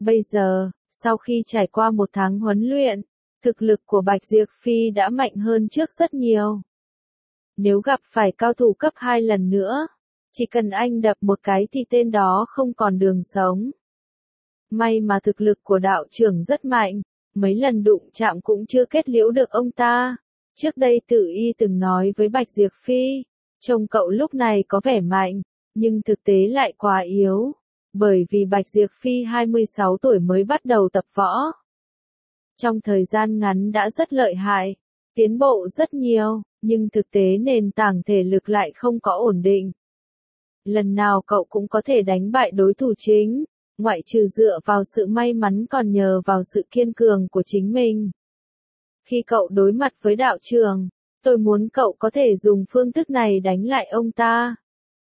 Bây giờ, sau khi trải qua 1 tháng huấn luyện, thực lực của Bạch Diệp Phi đã mạnh hơn trước rất nhiều. Nếu gặp phải cao thủ cấp 2 lần nữa, chỉ cần anh đập một cái thì tên đó không còn đường sống. May mà thực lực của đạo trưởng rất mạnh, mấy lần đụng chạm cũng chưa kết liễu được ông ta. Trước đây Tử Y từng nói với Bạch Diệp Phi, trông cậu lúc này có vẻ mạnh, nhưng thực tế lại quá yếu, bởi vì Bạch Diệp Phi 26 tuổi mới bắt đầu tập võ. Trong thời gian ngắn đã rất lợi hại, tiến bộ rất nhiều, nhưng thực tế nền tảng thể lực lại không có ổn định. Lần nào cậu cũng có thể đánh bại đối thủ chính, ngoại trừ dựa vào sự may mắn còn nhờ vào sự kiên cường của chính mình. Khi cậu đối mặt với đạo trưởng, tôi muốn cậu có thể dùng phương thức này đánh lại ông ta.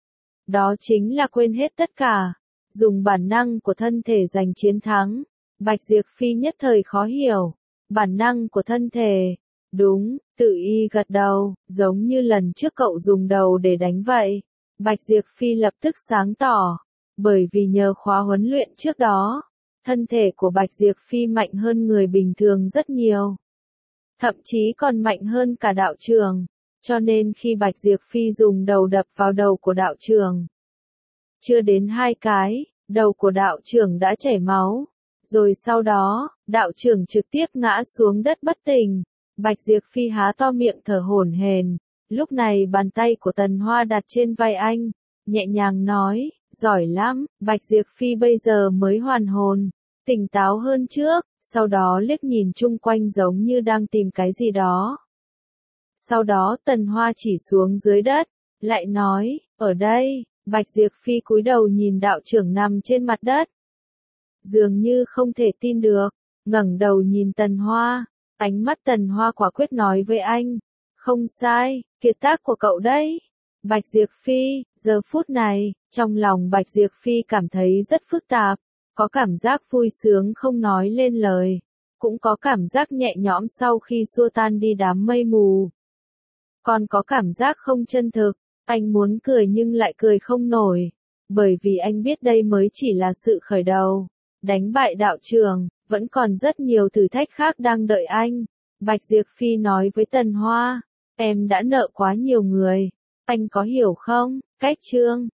Đó chính là quên hết tất cả, dùng bản năng của thân thể giành chiến thắng. Bạch Diệp Phi nhất thời khó hiểu, bản năng của thân thể. Đúng, Tử Y gật đầu, giống như lần trước cậu dùng đầu để đánh vậy. Bạch Diệp Phi lập tức sáng tỏ, bởi vì nhờ khóa huấn luyện trước đó, thân thể của Bạch Diệp Phi mạnh hơn người bình thường rất nhiều. Thậm chí còn mạnh hơn cả đạo trưởng, cho nên khi Bạch Diệp Phi dùng đầu đập vào đầu của đạo trưởng, chưa đến 2 cái, đầu của đạo trưởng đã chảy máu. Rồi sau đó, đạo trưởng trực tiếp ngã xuống đất bất tỉnh. Bạch Diệp Phi há to miệng thở hổn hển. Lúc này bàn tay của Tần Hoa đặt trên vai anh, nhẹ nhàng nói, giỏi lắm. Bạch Diệp Phi bây giờ mới hoàn hồn, tỉnh táo hơn trước, sau đó liếc nhìn chung quanh giống như đang tìm cái gì đó. Sau đó Tần Hoa chỉ xuống dưới đất, lại nói, ở đây. Bạch Diệp Phi cúi đầu nhìn đạo trưởng nằm trên mặt đất, dường như không thể tin được, ngẩng đầu nhìn Tần Hoa, ánh mắt Tần Hoa quả quyết nói với anh, không sai, kiệt tác của cậu đấy. Bạch Diệp Phi, giờ phút này, trong lòng Bạch Diệp Phi cảm thấy rất phức tạp, có cảm giác vui sướng không nói lên lời, cũng có cảm giác nhẹ nhõm sau khi xua tan đi đám mây mù. Còn có cảm giác không chân thực, anh muốn cười nhưng lại cười không nổi, bởi vì anh biết đây mới chỉ là sự khởi đầu. Đánh bại đạo trưởng, vẫn còn rất nhiều thử thách khác đang đợi anh. Bạch Diệp Phi nói với Tần Hoa, em đã nợ quá nhiều người, anh có hiểu không? Cách chương